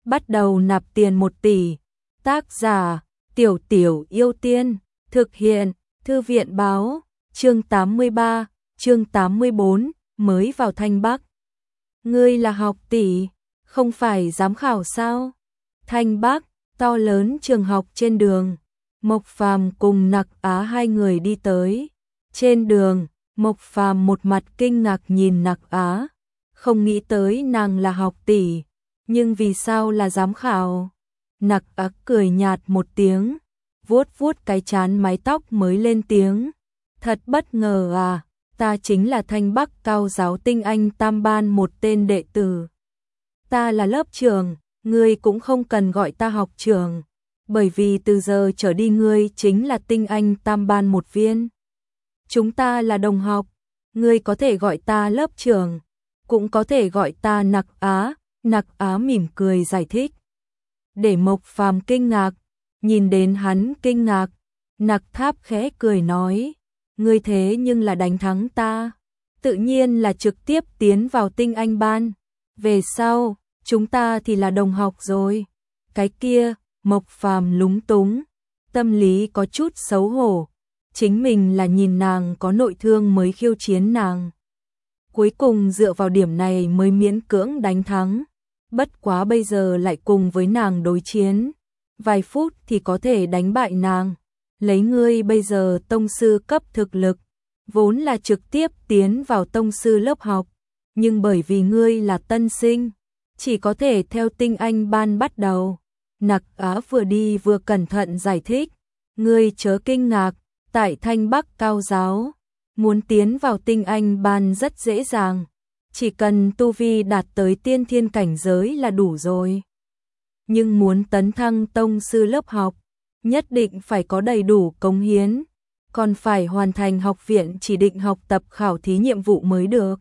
bắt đầu nạp tiền 1 tỷ. Tác giả, Tiểu Tiểu Yêu Tiên, thực hiện, Thư viện báo, chương 83, chương 84, mới vào Thanh Bắc. Ngươi là học tỷ, không phải giám khảo sao? Thanh Bắc, to lớn trường học trên đường. Mộc Phàm cùng Nặc Á hai người đi tới. Trên đường, Mộc Phàm một mặt kinh ngạc nhìn Nặc Á, không nghĩ tới nàng là học tỷ, nhưng vì sao là giám khảo? Nặc Á cười nhạt một tiếng, vuốt vuốt cái trán mái tóc mới lên tiếng. Thật bất ngờ à, ta chính là Thanh Bắc Cao giáo tinh anh tam ban một tên đệ tử. Ta là lớp trưởng, ngươi cũng không cần gọi ta học trưởng, bởi vì từ giờ trở đi ngươi chính là tinh anh tam ban một viên. Chúng ta là đồng học, ngươi có thể gọi ta lớp trưởng, cũng có thể gọi ta Nặc Á. Nặc Á mỉm cười giải thích. Để Mộc Phàm kinh ngạc, nhìn đến hắn kinh ngạc, Nặc Tháp khẽ cười nói, ngươi thế nhưng là đánh thắng ta, tự nhiên là trực tiếp tiến vào tinh anh ban, về sau, chúng ta thì là đồng học rồi. Cái kia, Mộc Phàm lúng túng, tâm lý có chút xấu hổ, chính mình là nhìn nàng có nội thương mới khiêu chiến nàng. Cuối cùng dựa vào điểm này mới miễn cưỡng đánh thắng, bất quá bây giờ lại cùng với nàng đối chiến, vài phút thì có thể đánh bại nàng. Lấy ngươi bây giờ tông sư cấp thực lực, vốn là trực tiếp tiến vào tông sư lớp học, nhưng bởi vì ngươi là tân sinh, chỉ có thể theo tinh anh ban bắt đầu. Nặc Á vừa đi vừa cẩn thận giải thích, ngươi chớ kinh ngạc, tại Thanh Bắc Cao giáo, muốn tiến vào tinh anh ban rất dễ dàng, chỉ cần tu vi đạt tới tiên thiên cảnh giới là đủ rồi. Nhưng muốn tấn thăng tông sư lớp học, nhất định phải có đầy đủ cống hiến, còn phải hoàn thành học viện chỉ định học tập khảo thí nhiệm vụ mới được.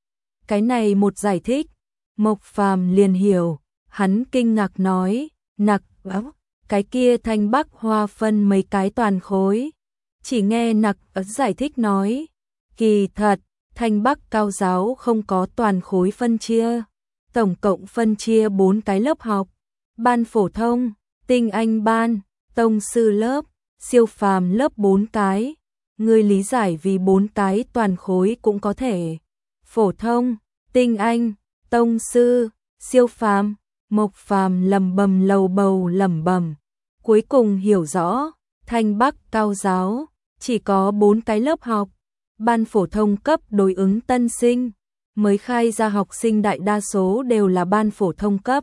Cái này một giải thích, Mộc Phàm liền hiểu, hắn kinh ngạc nói, Nặc Á, cái kia Thanh Bắc hoa phân mấy cái toàn khối. Chỉ nghe Nặc Á giải thích nói, kỳ thật, Thanh Bắc Cao giáo không có toàn khối phân chia, tổng cộng phân chia 4 cái lớp học, ban phổ thông, tinh anh ban, tông sư lớp, siêu phàm lớp 4 cái. Ngươi lý giải vì 4 cái toàn khối cũng có thể. Phổ thông, tinh anh, tông sư, siêu phàm. Mộc Phàm lẩm bẩm lầu bầu lẩm bẩm, cuối cùng hiểu rõ, Thanh Bắc Cao giáo chỉ có 4 cái lớp học, ban phổ thông cấp đối ứng tân sinh, mới khai ra học sinh đại đa số đều là ban phổ thông cấp,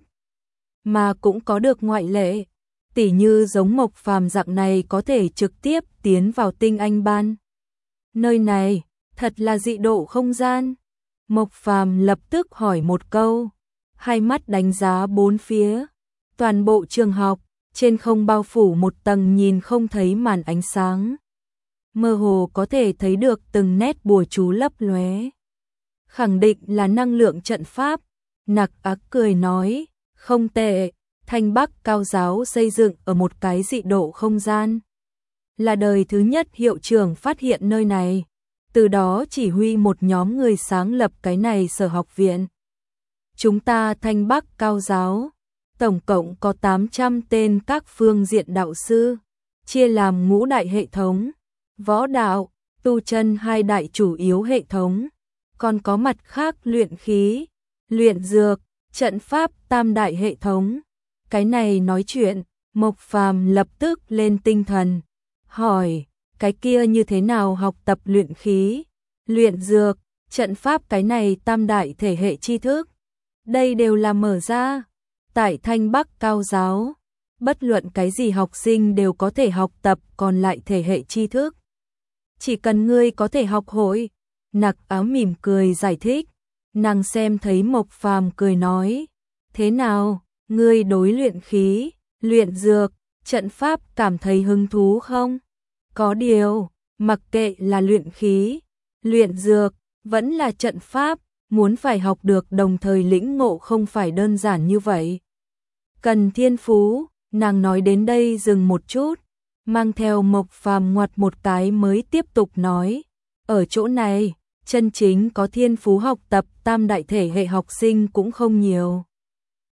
mà cũng có được ngoại lệ, tỉ như giống Mộc Phàm dạng này có thể trực tiếp tiến vào tinh anh ban. Nơi này, thật là dị độ không gian. Mộc Phàm lập tức hỏi một câu, hai mắt đánh giá bốn phía, toàn bộ trường học, trên không bao phủ một tầng nhìn không thấy màn ánh sáng. Mơ hồ có thể thấy được từng nét bùa chú lấp lóe. Khẳng định là năng lượng trận pháp. Nặc Á cười nói, không tệ, Thanh Bắc Cao giáo xây dựng ở một cái dị độ không gian. Là đời thứ nhất hiệu trưởng phát hiện nơi này, từ đó chỉ huy một nhóm người sáng lập cái này sở học viện. Chúng ta Thanh Bắc Cao giáo, tổng cộng có 800 tên các phương diện đạo sư, chia làm ngũ đại hệ thống, võ đạo, tu chân hai đại chủ yếu hệ thống, còn có mặt khác luyện khí, luyện dược, trận pháp tam đại hệ thống. Cái này nói chuyện, Mộc Phàm lập tức lên tinh thần, hỏi, cái kia như thế nào học tập luyện khí, luyện dược, trận pháp cái này tam đại thể hệ tri thức? Đây đều là mở ra. Tại Thanh Bắc Cao giáo, bất luận cái gì học sinh đều có thể học tập còn lại thể hệ tri thức. Chỉ cần ngươi có thể học hội. Nặc Á mỉm cười giải thích. Nàng xem thấy Mộc Phàm cười nói, thế nào, ngươi đối luyện khí, luyện dược, trận pháp cảm thấy hứng thú không? Có điều, mặc kệ là luyện khí, luyện dược, vẫn là trận pháp, muốn phải học được đồng thời lĩnh ngộ không phải đơn giản như vậy. Cần thiên phú. Nàng nói đến đây dừng một chút, mang theo Mộc Phàm ngoặt một cái mới tiếp tục nói, ở chỗ này, chân chính có thiên phú học tập tam đại thể hệ học sinh cũng không nhiều.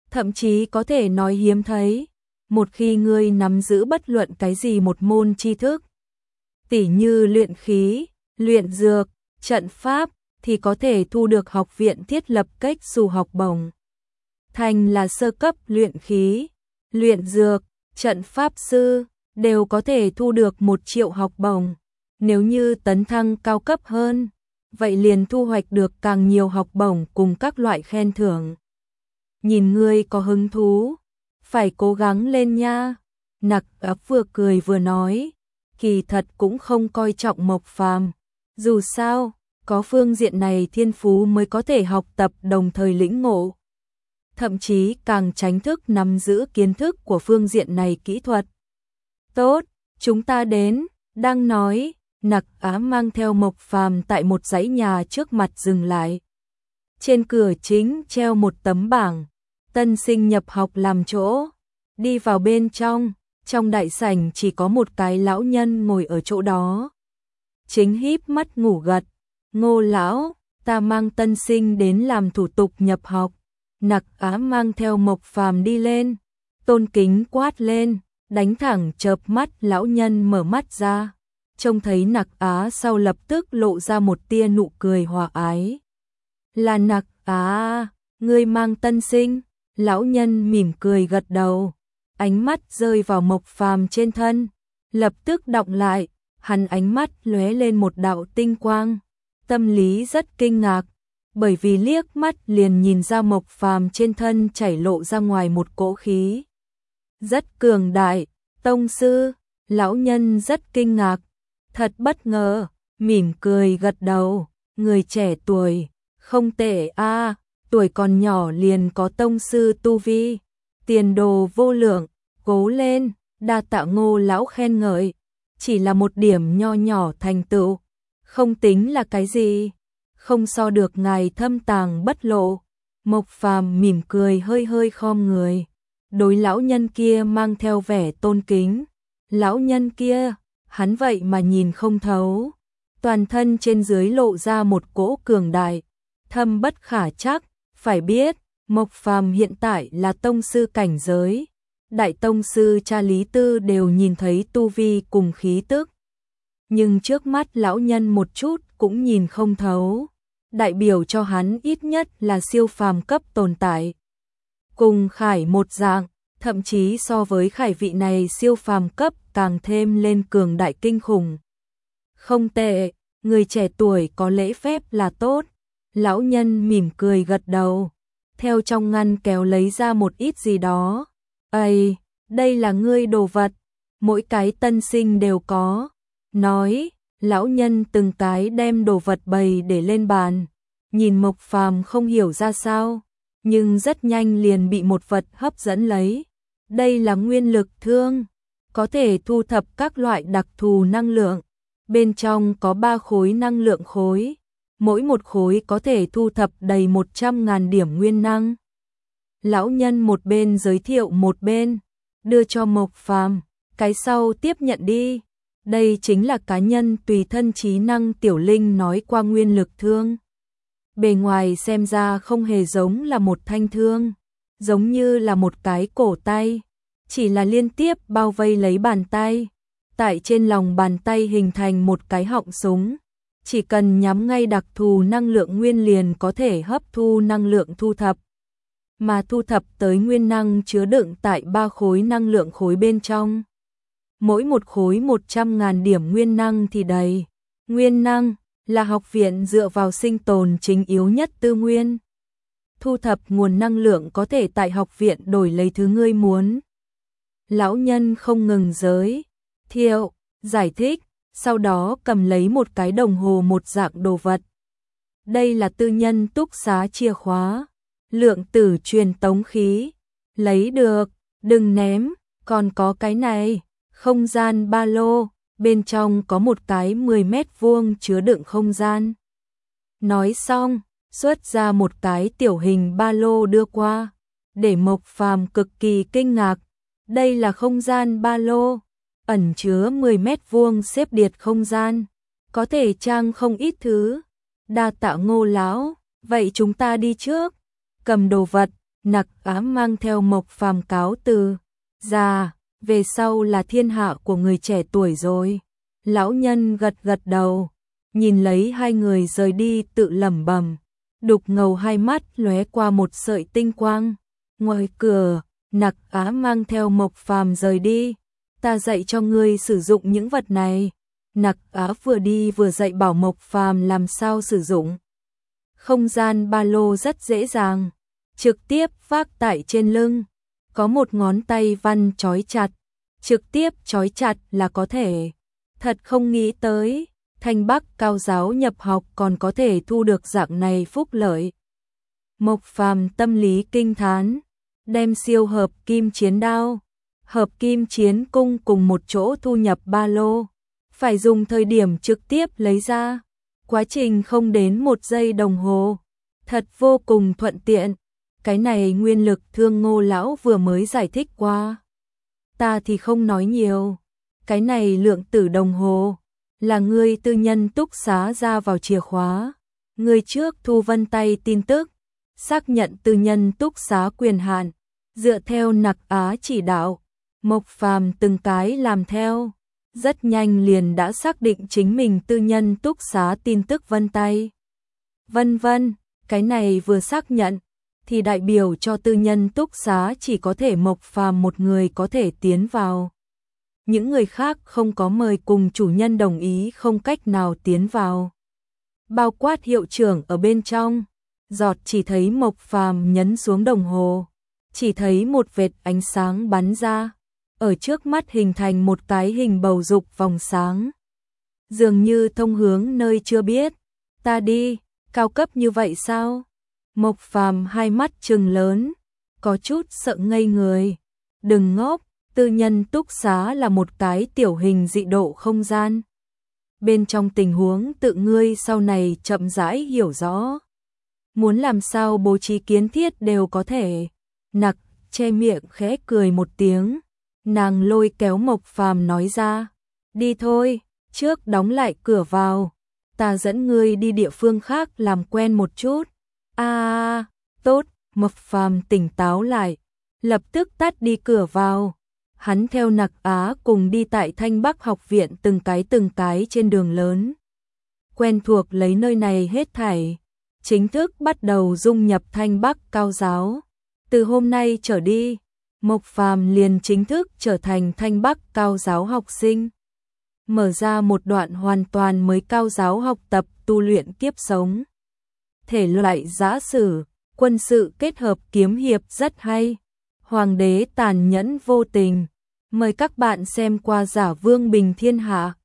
thậm chí có thể nói hiếm thấy. Một khi ngươi nắm giữ bất luận cái gì một môn tri thức, tỉ như luyện khí, luyện dược, trận pháp, thì có thể thu được học viện thiết lập cách dù học bổng. Thành là sơ cấp luyện khí, luyện dược, trận pháp sư, đều có thể thu được 1 triệu học bổng. Nếu như tấn thăng cao cấp hơn, vậy liền thu hoạch được càng nhiều học bổng cùng các loại khen thưởng. Nhìn ngươi có hứng thú, phải cố gắng lên nha. Nặc Á vừa cười vừa nói, kỳ thật cũng không coi trọng Mộc Phàm. Dù sao, có phương diện này thiên phú mới có thể học tập đồng thời lĩnh ngộ. Thậm chí càng tránh thức nắm giữ kiến thức của phương diện này kỹ thuật. Tốt, chúng ta đến, đang nói, Nặc Á mang theo Mộc Phàm tại một dãy nhà trước mặt dừng lại. Trên cửa chính treo một tấm bảng, tân sinh nhập học làm chỗ. Đi vào bên trong đại sảnh chỉ có một cái lão nhân ngồi ở chỗ đó. Chính híp mắt ngủ gật, Ngô lão, ta mang tân sinh đến làm thủ tục nhập học. Nặc Á mang theo Mộc Phàm đi lên, tôn kính quát lên, đánh thẳng chợp mắt lão nhân mở mắt ra. Trông thấy Nặc Á sau lập tức lộ ra một tia nụ cười hòa ái. Là Nặc Á, ngươi mang tân sinh, lão nhân mỉm cười gật đầu, ánh mắt rơi vào Mộc Phàm trên thân, lập tức đọng lại, hắn ánh mắt lóe lên một đạo tinh quang, tâm lý rất kinh ngạc, bởi vì liếc mắt liền nhìn ra Mộc Phàm trên thân chảy lộ ra ngoài một cỗ khí. Rất cường đại, tông sư, lão nhân rất kinh ngạc, thật bất ngờ, mỉm cười gật đầu, người trẻ tuổi, không tệ a, tuổi còn nhỏ liền có tông sư tu vi, tiền đồ vô lượng, cố lên, đa tạ Ngô lão khen ngợi, chỉ là một điểm nho nhỏ thành tựu, không tính là cái gì, không so được ngài thâm tàng bất lộ. Mộc Phàm mỉm cười hơi hơi khom người, đối lão nhân kia mang theo vẻ tôn kính. Lão nhân kia, hắn vậy mà nhìn không thấu, toàn thân trên dưới lộ ra một cỗ cường đại, thâm bất khả trắc, phải biết, Mộc Phàm hiện tại là tông sư cảnh giới, đại tông sư cha Lý Tư đều nhìn thấy tu vi cùng khí tức. Nhưng trước mắt lão nhân một chút cũng nhìn không thấu, đại biểu cho hắn ít nhất là siêu phàm cấp tồn tại. Cùng Khải một dạng, thậm chí so với Khải vị này siêu phàm cấp càng thêm lên cường đại kinh khủng. Không tệ, người trẻ tuổi có lễ phép là tốt. Lão nhân mỉm cười gật đầu, theo trong ngăn kéo lấy ra một ít gì đó. Ây, đây là ngươi đồ vật, mỗi cái tân sinh đều có. Nói, lão nhân từng cái đem đồ vật bày để lên bàn, nhìn Mộc Phàm không hiểu ra sao, nhưng rất nhanh liền bị một vật hấp dẫn lấy. Đây là nguyên lực thương, có thể thu thập các loại đặc thù năng lượng, bên trong có 3 khối năng lượng khối, mỗi một khối có thể thu thập đầy 100.000 điểm nguyên năng. Lão nhân một bên giới thiệu một bên, đưa cho Mộc Phàm, cái sau tiếp nhận đi. Đây chính là cá nhân tùy thân trí năng tiểu linh nói qua nguyên lực thương. Bề ngoài xem ra không hề giống là một thanh thương, giống như là một cái cổ tay, chỉ là liên tiếp bao vây lấy bàn tay. Tại trên lòng bàn tay hình thành một cái họng súng, chỉ cần nhắm ngay đặc thù năng lượng nguyên liền có thể hấp thu năng lượng thu thập. Mà thu thập tới nguyên năng chứa đựng tại 3 khối năng lượng khối bên trong. Mỗi một khối 100.000 điểm nguyên năng thì đầy. Nguyên năng là học viện dựa vào sinh tồn chính yếu nhất tư nguyên. Thu thập nguồn năng lượng có thể tại học viện đổi lấy thứ ngươi muốn. Lão nhân không ngừng giới thiệu, giải thích, sau đó cầm lấy một cái đồng hồ một dạng đồ vật. Đây là tư nhân túc xá chìa khóa, lượng tử truyền tống khí. Lấy được, đừng ném, còn có cái này, không gian ba lô, bên trong có một cái 10 mét vuông chứa đựng không gian. Nói xong, xuất ra một cái tiểu hình ba lô đưa qua, để Mộc Phàm cực kỳ kinh ngạc. Đây là không gian ba lô, ẩn chứa 10 mét vuông xếp điệt không gian, có thể trang không ít thứ. Đa tạ Ngô lão, vậy chúng ta đi trước. Cầm đồ vật, Nặc Á mang theo Mộc Phàm cáo từ. Ra, về sau là thiên hạ của người trẻ tuổi rồi. Lão nhân gật gật đầu, nhìn lấy hai người rời đi tự lẩm bẩm. Đục Ngầu hai mắt lóe qua một sợi tinh quang. Ngoài cửa, Nặc Á mang theo Mộc Phàm rời đi. Ta dạy cho ngươi sử dụng những vật này. Nặc Á vừa đi vừa dạy bảo Mộc Phàm làm sao sử dụng. Không gian ba lô rất dễ dàng, trực tiếp vác tại trên lưng, có một ngón tay văn trói chặt, trực tiếp trói chặt là có thể. Thật không nghĩ tới, Thanh Bắc cao giáo nhập học còn có thể thu được dạng này phúc lợi. Mộc Phàm tâm lý kinh thán, đem siêu hợp kim chiến đao, hợp kim chiến cung cùng một chỗ thu nhập ba lô, phải dùng thời điểm trực tiếp lấy ra. Quá trình không đến 1 giây đồng hồ, thật vô cùng thuận tiện. Cái này nguyên lực Thương Ngô lão vừa mới giải thích qua. Ta thì không nói nhiều. Cái này lượng tử đồng hồ là ngươi tư nhân túc xá ra vào chìa khóa. Ngươi trước thu vân tay tin tức, xác nhận tư nhân túc xá quyền hạn, dựa theo Nặc Á chỉ đạo, Mộc Phàm từng cái làm theo. Rất nhanh liền đã xác định chính mình tư nhân túc xá tin tức vân tay. Vân vân, cái này vừa xác nhận, thì đại biểu cho tư nhân túc xá chỉ có thể Mộc Phàm một người có thể tiến vào. Những người khác không có mời cùng chủ nhân đồng ý không cách nào tiến vào. Bao quát hiệu trưởng ở bên trong, giọt chỉ thấy Mộc Phàm nhấn xuống đồng hồ, chỉ thấy một vệt ánh sáng bắn ra. Ở trước mắt hình thành một cái hình bầu dục vòng sáng. Dường như thông hướng nơi chưa biết. Ta đi, cao cấp như vậy sao? Mộc Phàm hai mắt trừng lớn, có chút sợ ngây người. Đừng ngốc, tư nhân túc xá là một cái tiểu hình dị độ không gian. Bên trong tình huống tự ngươi sau này chậm rãi hiểu rõ. Muốn làm sao bố trí kiến thiết đều có thể. Nặc che miệng khẽ cười một tiếng. Nàng lôi kéo Mộc Phàm nói ra, đi thôi, trước đóng lại cửa vào, ta dẫn ngươi đi địa phương khác làm quen một chút. Tốt, Mộc Phàm tỉnh táo lại, lập tức tắt đi cửa vào. Hắn theo Nặc Á cùng đi tại Thanh Bắc học viện từng cái trên đường lớn. Quen thuộc lấy nơi này hết thảy, chính thức bắt đầu dung nhập Thanh Bắc cao giáo. Từ hôm nay trở đi, Mộc Phàm liền chính thức trở thành Thanh Bắc cao giáo học sinh, mở ra một đoạn hoàn toàn mới cao giáo học tập tu luyện kiếp sống. Thể loại giã sử, quân sự kết hợp kiếm hiệp rất hay. Hoàng đế tàn nhẫn vô tình. Mời các bạn xem qua Giả Vương Bình Thiên Hạ.